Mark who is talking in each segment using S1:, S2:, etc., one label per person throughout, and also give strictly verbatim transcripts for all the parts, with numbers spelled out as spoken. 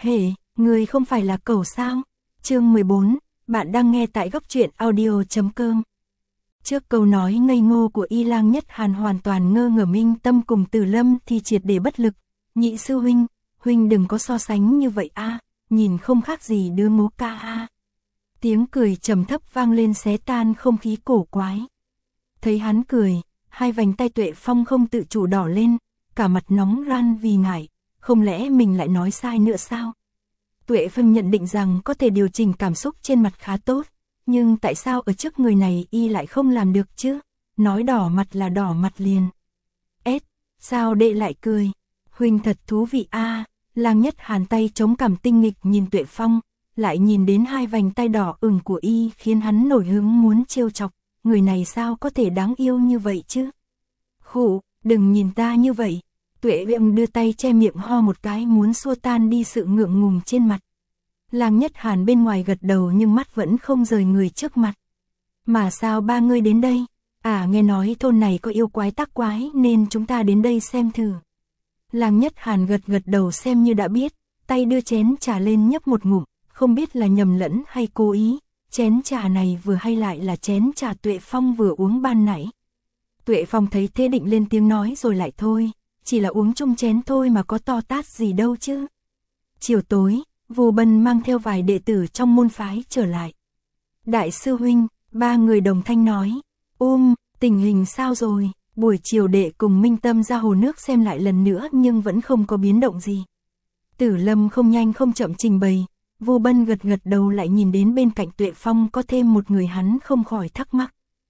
S1: Hề, người không phải là cẩu sao? Chương mười bốn, bạn đang nghe tại góc truyện audio chấm com. Trước câu nói ngây ngô của Y Lang Nhất Hàn hoàn toàn ngơ ngở Minh Tâm cùng Từ Lâm thì triệt để bất lực. Nhị sư huynh, huynh đừng có so sánh như vậy a, nhìn không khác gì đứa ngố ca a. Tiếng cười trầm thấp vang lên xé tan không khí cổ quái. Thấy hắn cười, hai vành tay Tuệ Phong không tự chủ đỏ lên, cả mặt nóng ran vì ngại, không lẽ mình lại nói sai nữa sao? Tuệ Phong nhận định rằng có thể điều chỉnh cảm xúc trên mặt khá tốt, nhưng tại sao ở trước người này y lại không làm được chứ? Nói đỏ mặt là đỏ mặt liền. Ết, sao đệ lại cười? Huynh thật thú vị a. Lang Nhất Hàn tay chống cằm tinh nghịch nhìn Tuệ Phong, lại nhìn đến hai vành tay đỏ ửng của y khiến hắn nổi hứng muốn trêu chọc, người này sao có thể đáng yêu như vậy chứ? Khụ, đừng nhìn ta như vậy. Tuệ Viêm đưa tay che miệng ho một cái muốn xua tan đi sự ngượng ngùng trên mặt. Lang Nhất Hàn bên ngoài gật đầu nhưng mắt vẫn không rời người trước mặt. Mà sao ba ngươi đến đây? À, nghe nói thôn này có yêu quái tác quái nên chúng ta đến đây xem thử. Lang Nhất Hàn gật gật đầu xem như đã biết, tay đưa chén trà lên nhấp một ngụm, không biết là nhầm lẫn hay cố ý. Chén trà này vừa hay lại là chén trà Tuệ Phong vừa uống ban nãy. Tuệ Phong thấy thế định lên tiếng nói rồi lại thôi, chỉ là uống chung chén thôi mà có to tát gì đâu chứ. Chiều tối, Vô Bân mang theo vài đệ tử trong môn phái trở lại. Đại sư huynh, ba người đồng thanh nói, ôm, tình hình sao rồi? Buổi chiều đệ cùng Minh Tâm ra hồ nước xem lại lần nữa nhưng vẫn không có biến động gì. Tử Lâm không nhanh không chậm trình bày, Vô Bân gật gật đầu lại nhìn đến bên cạnh Tuệ Phong có thêm một người hắn không khỏi thắc mắc.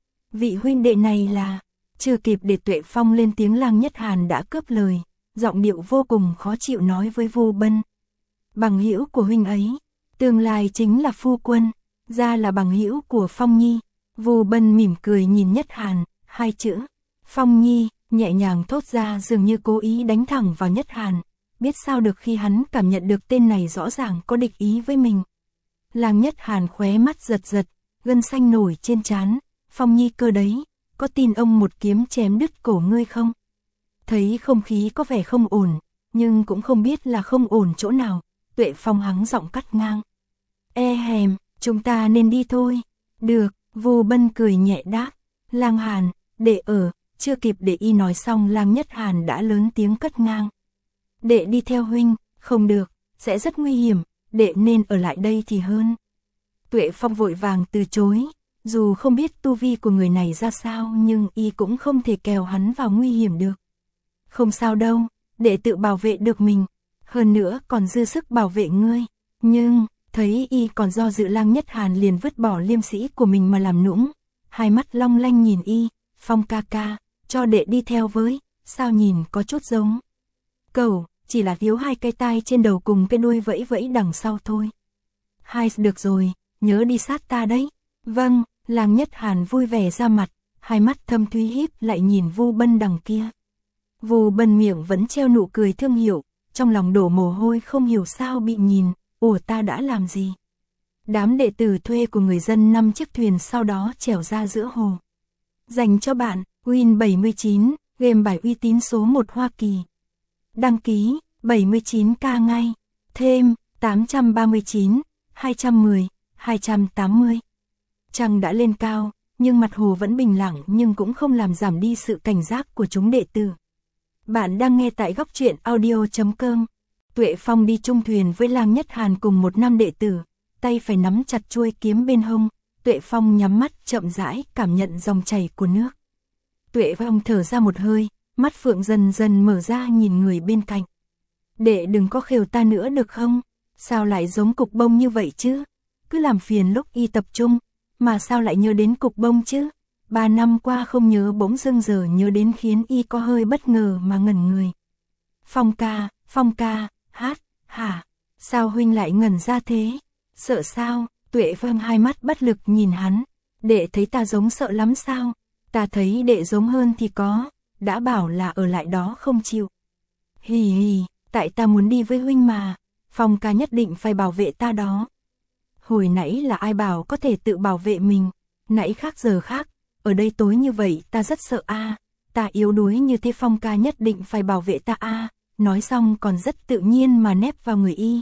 S1: Vị huynh đệ này là... Chưa kịp để Tuệ Phong lên tiếng Lang Nhất Hàn đã cướp lời, giọng điệu vô cùng khó chịu nói với Vô Bân. Bằng hữu của huynh ấy, tương lai chính là phu quân, ra là bằng hữu của Phong Nhi. Vô Bân mỉm cười nhìn Nhất Hàn, hai chữ, Phong Nhi, nhẹ nhàng thốt ra dường như cố ý đánh thẳng vào Nhất Hàn, biết sao được khi hắn cảm nhận được tên này rõ ràng có địch ý với mình. Lang Nhất Hàn khóe mắt giật giật, gân xanh nổi trên trán, Phong Nhi cơ đấy. Có tin ông một kiếm chém đứt cổ ngươi không? Thấy không khí có vẻ không ổn, nhưng cũng không biết là không ổn chỗ nào, Tuệ Phong hắng giọng cắt ngang. E hèm, chúng ta nên đi thôi. Được, Vô Bân cười nhẹ đáp. Lang Hàn, đệ ở, chưa kịp để y nói xong Lang Nhất Hàn đã lớn tiếng cất ngang. Đệ đi theo huynh, không được, sẽ rất nguy hiểm, đệ nên ở lại đây thì hơn. Tuệ Phong vội vàng từ chối. Dù không biết tu vi của người này ra sao nhưng y cũng không thể kéo hắn vào nguy hiểm được. Không sao đâu, để tự bảo vệ được mình, hơn nữa còn dư sức bảo vệ ngươi. Nhưng, thấy y còn do dự Lang Nhất Hàn liền vứt bỏ liêm sĩ của mình mà làm nũng. Hai mắt long lanh nhìn y, Phong ca ca, cho đệ đi theo với, sao nhìn có chút giống. Cẩu, chỉ là thiếu hai cái tai trên đầu cùng cái đuôi vẫy vẫy đằng sau thôi. Hai, được rồi, nhớ đi sát ta đấy. Vâng. Lang Nhất Hàn vui vẻ ra mặt, hai mắt thâm thúy híp lại nhìn Vô Bân đằng kia. Vô Bân miệng vẫn treo nụ cười thương hiệu, trong lòng đổ mồ hôi không hiểu sao bị nhìn, ủa ta đã làm gì? Đám đệ tử thuê của người dân năm chiếc thuyền sau đó trèo ra giữa hồ. Dành cho bạn, Win bảy mươi chín, game bài uy tín số một Hoa Kỳ. Đăng ký, bảy mươi chín k ngay, thêm, tám trăm ba mươi chín, hai trăm mười, hai trăm tám mươi. Trăng đã lên cao, nhưng mặt hồ vẫn bình lặng nhưng cũng không làm giảm đi sự cảnh giác của chúng đệ tử. Bạn đang nghe tại góc truyện audio chấm com. Tuệ Phong đi chung thuyền với Lang Nhất Hàn cùng một nam đệ tử, tay phải nắm chặt chuôi kiếm bên hông. Tuệ Phong nhắm mắt chậm rãi cảm nhận dòng chảy của nước. Tuệ Phong thở ra một hơi, mắt phượng dần dần mở ra nhìn người bên cạnh. Đệ đừng có khều ta nữa được không? Sao lại giống cục bông như vậy chứ? Cứ làm phiền lúc y tập trung. Mà sao lại nhớ đến cục bông chứ? Ba năm qua không nhớ bỗng dưng giờ nhớ đến khiến y có hơi bất ngờ mà ngẩn người. Phong ca, Phong ca, hát, hả? Sao huynh lại ngẩn ra thế? Sợ sao? Tuệ Phong hai mắt bất lực nhìn hắn. Đệ thấy ta giống sợ lắm sao? Ta thấy đệ giống hơn thì có. Đã bảo là ở lại đó không chịu. Hì hì, tại ta muốn đi với huynh mà. Phong ca nhất định phải bảo vệ ta đó. Hồi nãy là ai bảo có thể tự bảo vệ mình, nãy khác giờ khác, ở đây tối như vậy ta rất sợ a, ta yếu đuối như thế Phong ca nhất định phải bảo vệ ta a, nói xong còn rất tự nhiên mà nép vào người y.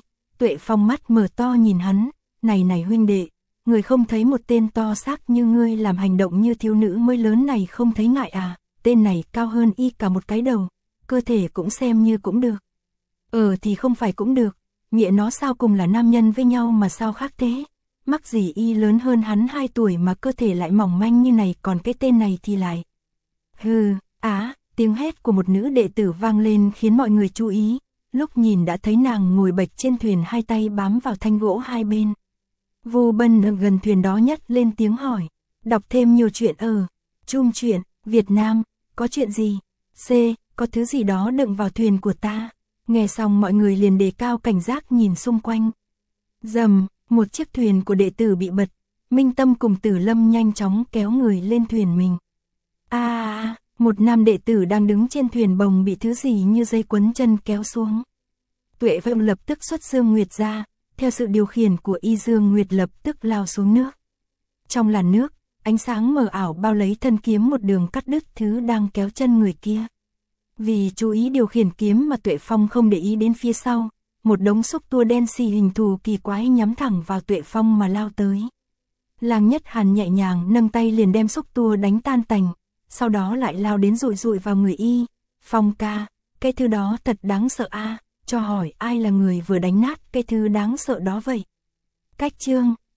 S1: Tuệ Phong mắt mở to nhìn hắn, này này huynh đệ, người không thấy một tên to xác như ngươi làm hành động như thiếu nữ mới lớn này không thấy ngại à, tên này cao hơn y cả một cái đầu, cơ thể cũng xem như cũng được. Ờ thì không phải cũng được, nghĩa nó sao cùng là nam nhân với nhau mà sao khác thế, mắc gì y lớn hơn hắn hai tuổi mà cơ thể lại mỏng manh như này, còn cái tên này thì lại. Hừ, á, tiếng hét của một nữ đệ tử vang lên khiến mọi người chú ý, lúc nhìn đã thấy nàng ngồi bệch trên thuyền, hai tay bám vào thanh gỗ hai bên. Vô Bân ở gần thuyền đó nhất lên tiếng hỏi, đọc thêm nhiều chuyện ở Chung Chuyện Việt Nam, có chuyện gì? C, có thứ gì đó đựng vào thuyền của ta. Nghe xong mọi người liền đề cao cảnh giác nhìn xung quanh. Dầm, một chiếc thuyền của đệ tử bị bật, Minh Tâm cùng Tử Lâm nhanh chóng kéo người lên thuyền mình. A, à, một nam đệ tử đang đứng trên thuyền bồng bị thứ gì như dây quấn chân kéo xuống. Tuệ Phong lập tức xuất Dương Nguyệt ra, theo sự điều khiển của Y Dương Nguyệt lập tức lao xuống nước. Trong làn nước, ánh sáng mờ ảo bao lấy thân kiếm một đường cắt đứt thứ đang kéo chân người kia. Vì chú ý điều khiển kiếm mà Tuệ Phong không để ý đến phía sau, một đống xúc tua đen xì hình thù kỳ quái nhắm thẳng vào Tuệ Phong mà lao tới. Lang Nhất Hàn nhẹ nhàng nâng tay liền đem xúc tua đánh tan tành, sau đó lại lao đến rụi rụi vào người y. Phong ca, cái thứ đó thật đáng sợ a, à, cho hỏi ai là người vừa đánh nát cái thứ đáng sợ đó vậy? Cách chương